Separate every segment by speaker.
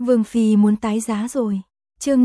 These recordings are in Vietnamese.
Speaker 1: Vương Phi muốn tái giá rồi. Chương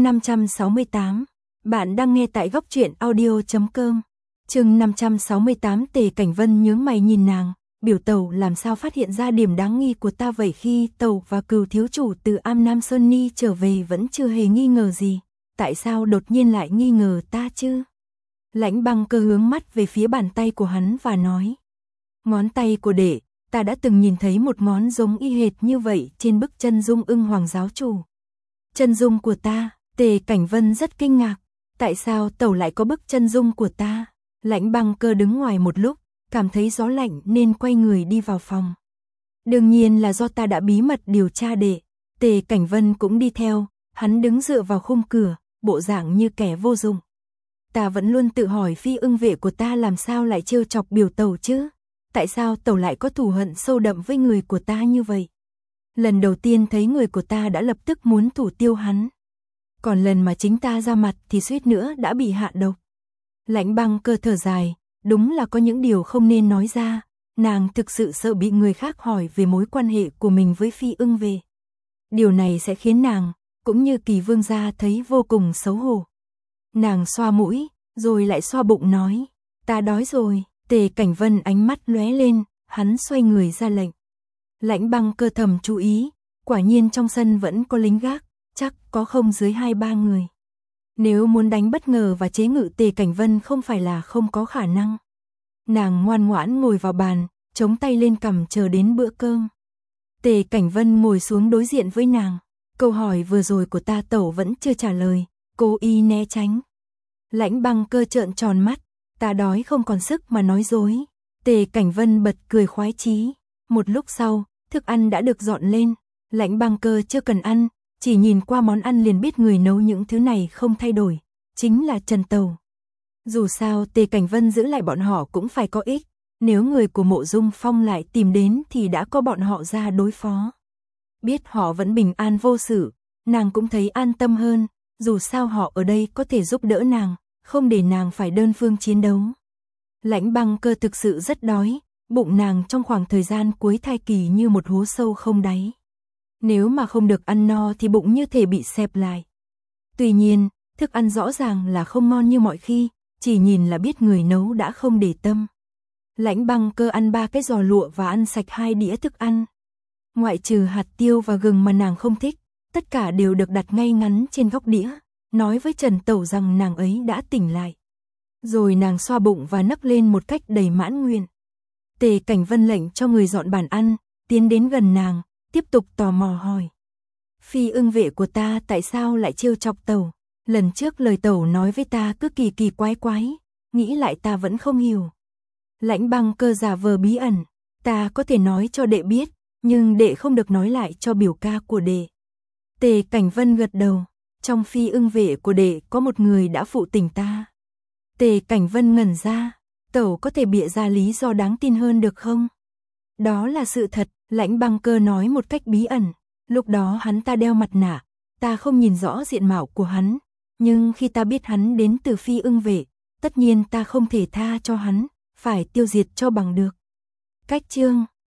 Speaker 1: 568. Bạn đang nghe tại góc truyện audio.com. Chương 568. Tề Cảnh Vân nhướng mày nhìn nàng, biểu tẩu làm sao phát hiện ra điểm đáng nghi của ta vậy? Khi tẩu và Cừu thiếu chủ từ Am Nam Sơn Ni trở về vẫn chưa hề nghi ngờ gì, tại sao đột nhiên lại nghi ngờ ta chứ? Lãnh Băng Cơ hướng mắt về phía bàn tay của hắn và nói: ngón tay của đệ, ta đã từng nhìn thấy một ngón giống y hệt như vậy trên bức chân dung Ưng Hoàng giáo chủ. Chân dung của ta? Tề Cảnh Vân rất kinh ngạc. Tại sao tẩu lại có bức chân dung của ta? Lãnh Băng Cơ đứng ngoài một lúc, cảm thấy gió lạnh nên quay người đi vào phòng. Đương nhiên là do ta đã bí mật điều tra đệ. Tề Cảnh Vân cũng đi theo, hắn đứng dựa vào khung cửa, bộ dạng như kẻ vô dụng. Ta vẫn luôn tự hỏi phi ưng vệ của ta làm sao lại trêu chọc biểu tẩu chứ? Tại sao tẩu lại có thù hận sâu đậm với người của ta như vậy? Lần đầu tiên thấy người của ta đã lập tức muốn thủ tiêu hắn. Còn lần mà chính ta ra mặt thì suýt nữa đã bị hạ độc. Lãnh Băng Cơ thở dài, đúng là có những điều không nên nói ra. Nàng thực sự sợ bị người khác hỏi về mối quan hệ của mình với phi ưng vệ. Điều này sẽ khiến nàng, cũng như Kỳ Vương gia thấy vô cùng xấu hổ. Nàng xoa mũi, rồi lại xoa bụng nói: ta đói rồi. Tề Cảnh Vân ánh mắt lóe lên, hắn xoay người ra lệnh. Lãnh Băng Cơ thầm chú ý, quả nhiên trong sân vẫn có lính gác, chắc có không dưới 2-3 người. Nếu muốn đánh bất ngờ và chế ngự Tề Cảnh Vân không phải là không có khả năng. Nàng ngoan ngoãn ngồi vào bàn, chống tay lên cằm chờ đến bữa cơm. Tề Cảnh Vân ngồi xuống đối diện với nàng. Câu hỏi vừa rồi của ta tẩu vẫn chưa trả lời, cố ý né tránh. Lãnh Băng Cơ trợn tròn mắt, ta đói không còn sức mà nói dối. Tề Cảnh Vân bật cười khoái chí. Một lúc sau, thức ăn đã được dọn lên. Lãnh Băng Cơ chưa cần ăn, chỉ nhìn qua món ăn liền biết người nấu những thứ này không thay đổi, chính là Trần Tàu. Dù sao Tề Cảnh Vân giữ lại bọn họ cũng phải có ích, nếu người của Mộ Dung Phong lại tìm đến thì đã có bọn họ ra đối phó. Biết họ vẫn bình an vô sự, nàng cũng thấy an tâm hơn, dù sao họ ở đây có thể giúp đỡ nàng, không để nàng phải đơn phương chiến đấu. Lãnh Băng Cơ thực sự rất đói, bụng nàng trong khoảng thời gian cuối thai kỳ như một hố sâu không đáy. Nếu mà không được ăn no thì bụng như thể bị xẹp lại. Tuy nhiên, thức ăn rõ ràng là không ngon như mọi khi, chỉ nhìn là biết người nấu đã không để tâm. Lãnh Băng Cơ ăn 3 cái giò lụa và ăn sạch 2 đĩa thức ăn. Ngoại trừ hạt tiêu và gừng mà nàng không thích, tất cả đều được đặt ngay ngắn trên góc đĩa, nói với Trần Tẩu rằng nàng ấy đã tỉnh lại. Rồi nàng xoa bụng và nấc lên một cách đầy mãn nguyện. Tề Cảnh Vân lệnh cho người dọn bàn ăn, tiến đến gần nàng, tiếp tục tò mò hỏi: phi ưng vệ của ta tại sao lại trêu chọc tẩu? Lần trước lời tẩu nói với ta cứ kỳ kỳ quái quái, nghĩ lại ta vẫn không hiểu. Lãnh Băng Cơ giả vờ bí ẩn: ta có thể nói cho đệ biết, nhưng đệ không được nói lại cho biểu ca của đệ. Tề Cảnh Vân gật đầu: trong phi ưng vệ của đệ có một người đã phụ tình ta. Tề Cảnh Vân ngẩn ra: tẩu có thể bịa ra lý do đáng tin hơn được không? Đó là sự thật, Lãnh Băng Cơ nói một cách bí ẩn. Lúc đó hắn ta đeo mặt nạ, ta không nhìn rõ diện mạo của hắn, nhưng khi ta biết hắn đến từ phi ưng vệ, tất nhiên ta không thể tha cho hắn, phải tiêu diệt cho bằng được. Cách chương